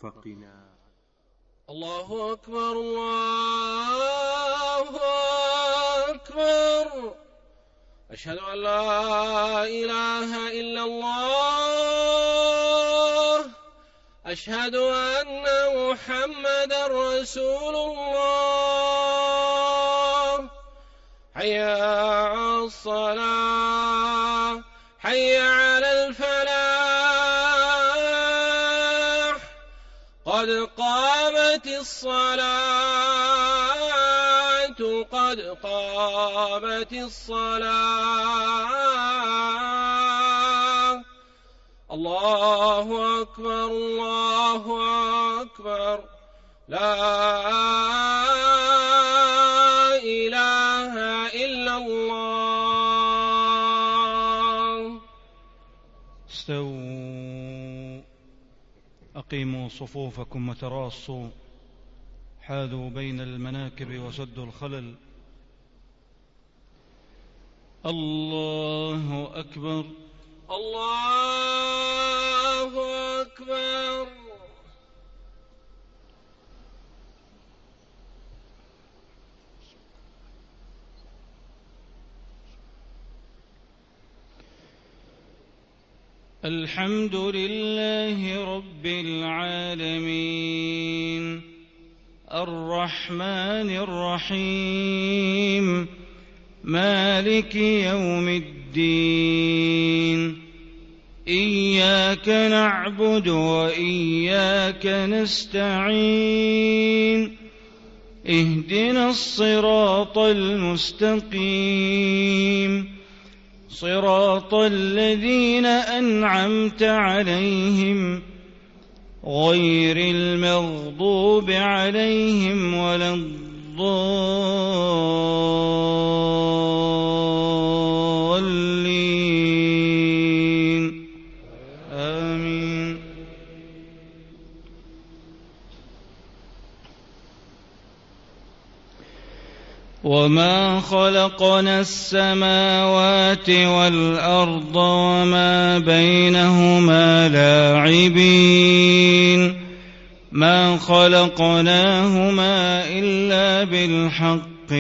فقنا. الله أكبر الله أكبر. أشهد أن لا إله إلا الله. أشهد أن محمدا رسول الله. حي على الصلاة حي على الفلاح. قد قامت الصلاة قد قامت الصلاة. الله أكبر الله أكبر. لا إله إلا الله. استووا أقيموا صفوفكم وتراصوا، حاذوا بين المناكب وسدوا الخلل. الله أكبر الله أكبر. الحمد لله رب العالمين، الرحمن الرحيم، مالك يوم الدين. إياك نعبد وإياك نستعين. اهدنا الصراط المستقيم، صراط الذين أنعمت عليهم غير المغضوب عليهم ولا الضالين. آمين. وما خلقنا السماوات والأرض وما بينهما لاعبين، ما خلقناهما إلا بالحق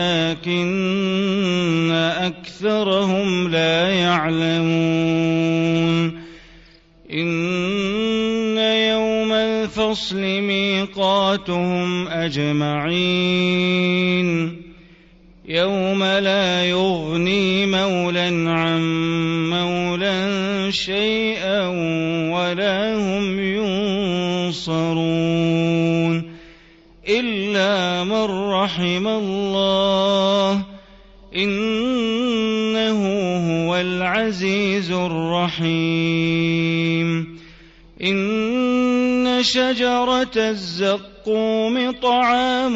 ولكن أكثرهم لا يعلمون. إن يوم الفصل ميقاتهم أجمعين، يوم لا يغني مولى عن مولى شيئا ولا هم ينصرون إلا من رحم الله، إنه هو العزيز الرحيم. إن شجرة الزقوم طعام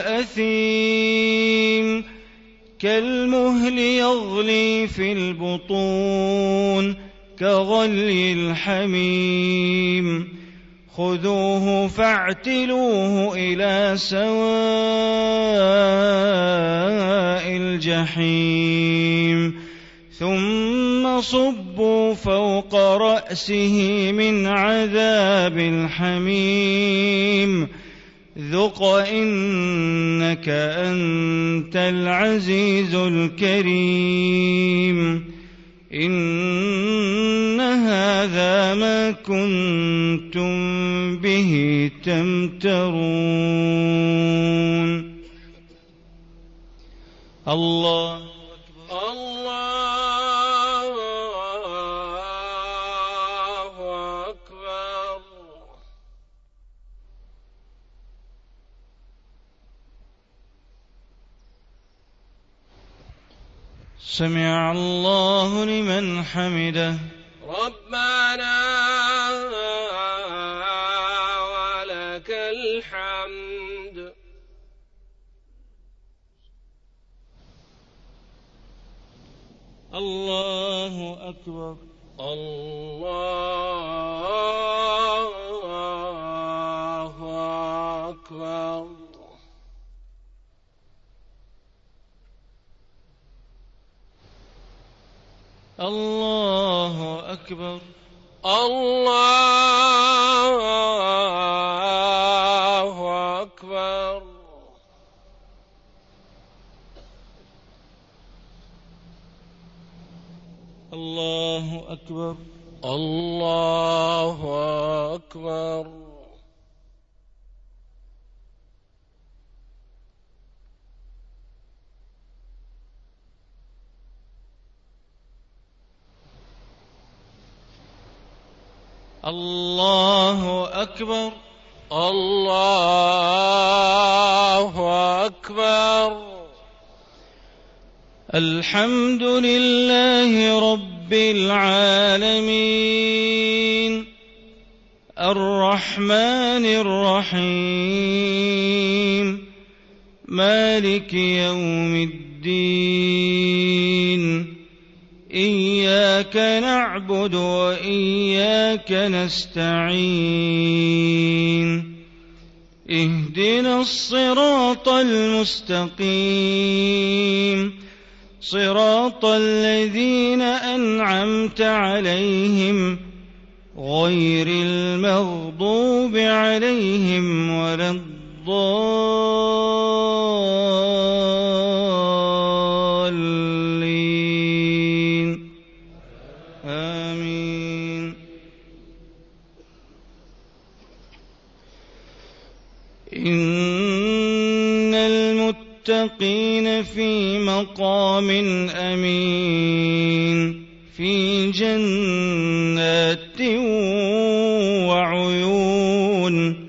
الأثيم، كالمهل يغلي في البطون كغلي الحميم. خذوه فاعتلوه إلى سواء الجحيم، ثم صبوا فوق رأسه من عذاب الحميم. ذق إنك أنت العزيز الكريم. إن هذا ما كنتم به تمترون. الله أكبر الله أكبر. سمع الله لمن حمده. ربنا ولك الحمد. الله أكبر الله أكبر. الله أكبر الله أكبر. الله أكبر. الله أكبر. الله أكبر. الحمد لله رب العالمين الرحمن الرحيم مالك يوم الدين إياك نعبد وإياك نستعين اهدنا الصراط المستقيم صراط الذين أنعمت عليهم غير المغضوب عليهم ولا الضالين آمين. إن المتقين في مقام أمين في جنات وعيون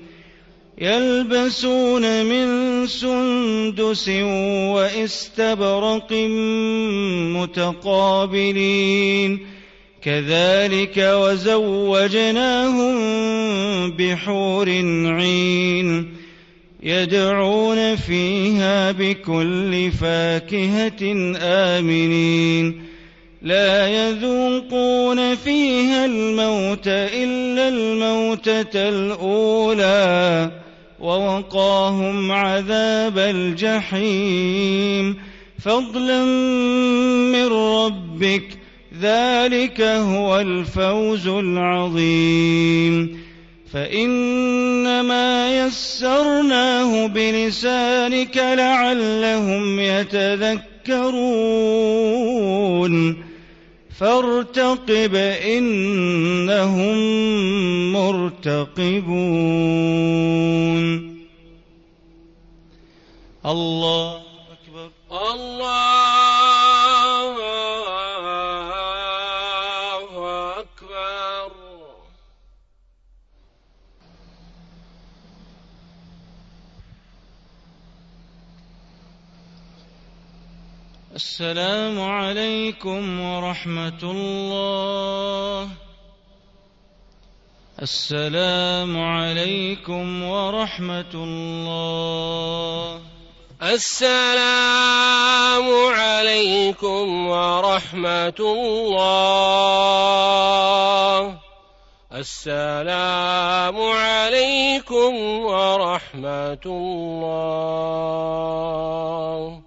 يلبسون من سندس وإستبرق متقابلين كذلك وزوجناهم بحور عين يدعون فيها بكل فاكهة آمنين لا يذوقون فيها الموت إلا الموتة الأولى ووقاهم عذاب الجحيم فضلا من ربك ذلك هو الفوز العظيم. فإنما يسرناه بلسانك لعلهم يتذكرون فارتقب إنهم مرتقبون. الله أكبر. الله أكبر. السلام عليكم ورحمة الله. السلام عليكم ورحمة الله. السلام عليكم ورحمة الله. السلام عليكم ورحمة الله.